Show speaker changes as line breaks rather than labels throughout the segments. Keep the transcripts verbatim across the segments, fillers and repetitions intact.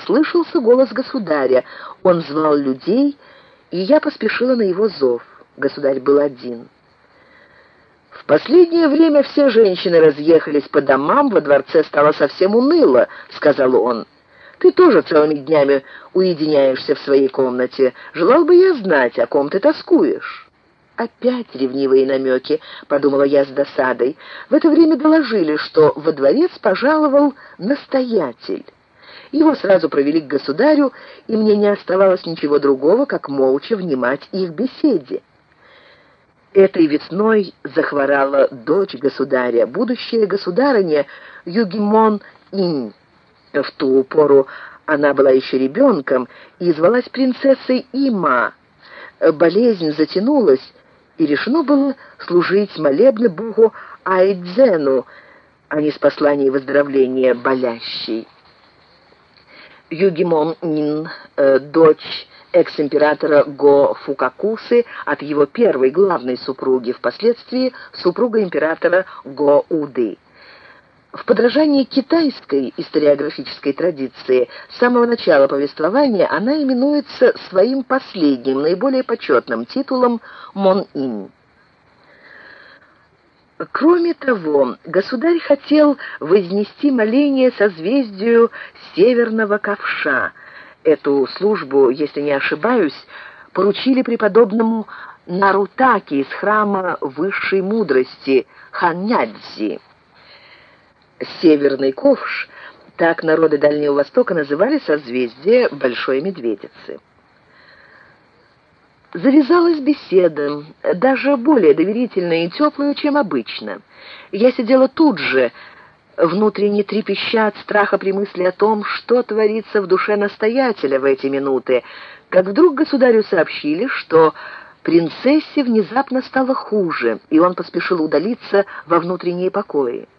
послышался голос государя. Он звал людей, и я поспешила на его зов. Государь был один. «В последнее время все женщины разъехались по домам, во дворце стало совсем уныло», — сказал он. «Ты тоже целыми днями уединяешься в своей комнате. Желал бы я знать, о ком ты тоскуешь». «Опять ревнивые намеки», — подумала я с досадой. В это время доложили, что во дворец пожаловал настоятель. Его сразу провели к государю, и мне не оставалось ничего другого, как молча внимать их беседе. Этой весной захворала дочь государя, будущая государыня Югимон-Инь. В ту пору она была еще ребенком и звалась принцессой Има. Болезнь затянулась, и решено было служить молебны богу Айдзену, а не с посланием выздоровления болящей. Югимон-Ин, э, дочь экс-императора Го Фукакусы от его первой главной супруги, впоследствии супруга императора Го Уды. В подражании китайской историографической традиции с самого начала повествования она именуется своим последним, наиболее почетным титулом Мон-Инь. Кроме того, государь хотел вознести моление созвездию Северного Ковша. Эту службу, если не ошибаюсь, поручили преподобному Нарутаки из храма высшей мудрости Ханнядзи. Северный ковш, так народы Дальнего Востока называли созвездие Большой Медведицы. Завязалась беседа, даже более доверительная и теплая, чем обычно. Я сидела тут же, внутренне трепеща от страха при мысли о том, что творится в душе настоятеля в эти минуты, как вдруг государю сообщили, что принцессе внезапно стало хуже, и он поспешил удалиться во внутренние покои.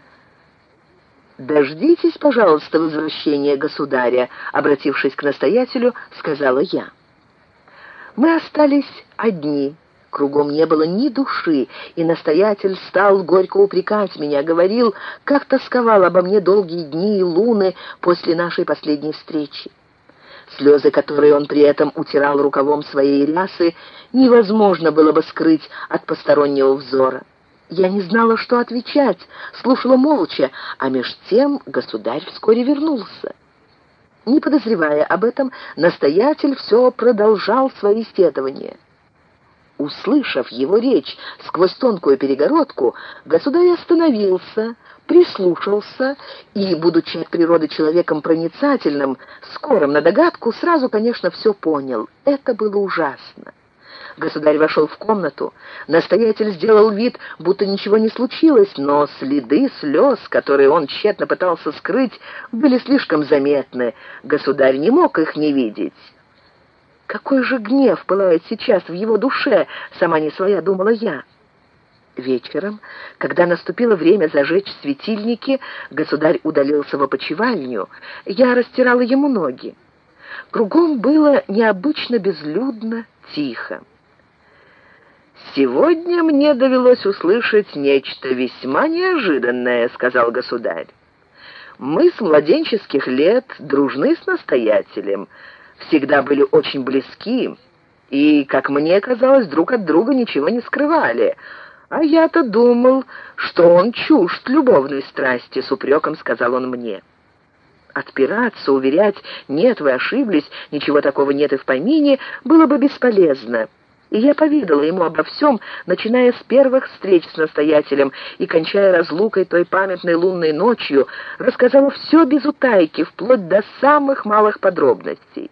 «Дождитесь, пожалуйста, возвращения государя», — обратившись к настоятелю, сказала я. Мы остались одни. Кругом не было ни души, и настоятель стал горько упрекать меня, говорил, как тосковал обо мне долгие дни и луны после нашей последней встречи. Слезы, которые он при этом утирал рукавом своей рясы, невозможно было бы скрыть от постороннего взора. Я не знала, что отвечать, слушала молча, а меж тем государь вскоре вернулся. Не подозревая об этом, настоятель все продолжал свои сетования. Услышав его речь сквозь тонкую перегородку, государь остановился, прислушался и, будучи от природы человеком проницательным, скорым на догадку, сразу, конечно, все понял. Это было ужасно. Государь вошел в комнату. Настоятель сделал вид, будто ничего не случилось, но следы слез, которые он тщетно пытался скрыть, были слишком заметны. Государь не мог их не видеть. Какой же гнев пылает сейчас в его душе, сама не своя, думала я. Вечером, когда наступило время зажечь светильники, государь удалился в опочивальню. Я растирала ему ноги. Кругом было необычно безлюдно, тихо. «Сегодня мне довелось услышать нечто весьма неожиданное», — сказал государь. «Мы с младенческих лет дружны с настоятелем, всегда были очень близки и, как мне казалось, друг от друга ничего не скрывали. А я-то думал, что он чужд любовной страсти», — с упреком сказал он мне. Отпираться, уверять «нет, вы ошиблись, ничего такого нет и в помине» было бы бесполезно. И я поведала ему обо всем, начиная с первых встреч с настоятелем и кончая разлукой той памятной лунной ночью, рассказала все без утайки, вплоть до самых малых подробностей.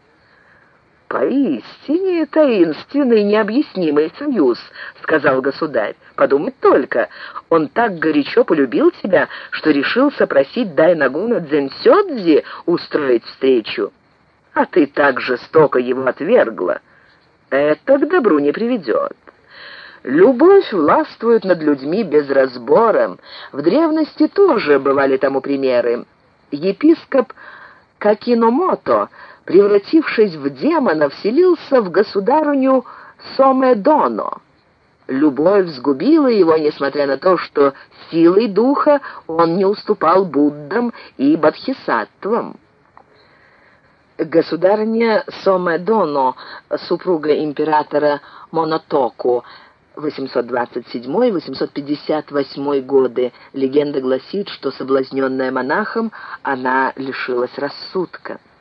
«Поистине таинственный, необъяснимый союз», — сказал государь. «Подумать только, он так горячо полюбил тебя, что решился просить Дайнагуна Дзенсёдзи устроить встречу. А ты так жестоко его отвергла. Это к добру не приведет. Любовь властвует над людьми без разбора. В древности тоже бывали тому примеры. Епископ Какиномото, превратившись в демона, вселился в государыню Сомедоно. Любовь сгубила его, несмотря на то, что силой духа он не уступал Буддам и Бодхисаттвам. Государыня Сомэдоно, супруга императора Монотоку, восемьсот двадцать седьмой — восемьсот пятьдесят восьмой годы. Легенда гласит, что, соблазненная монахом, она лишилась рассудка.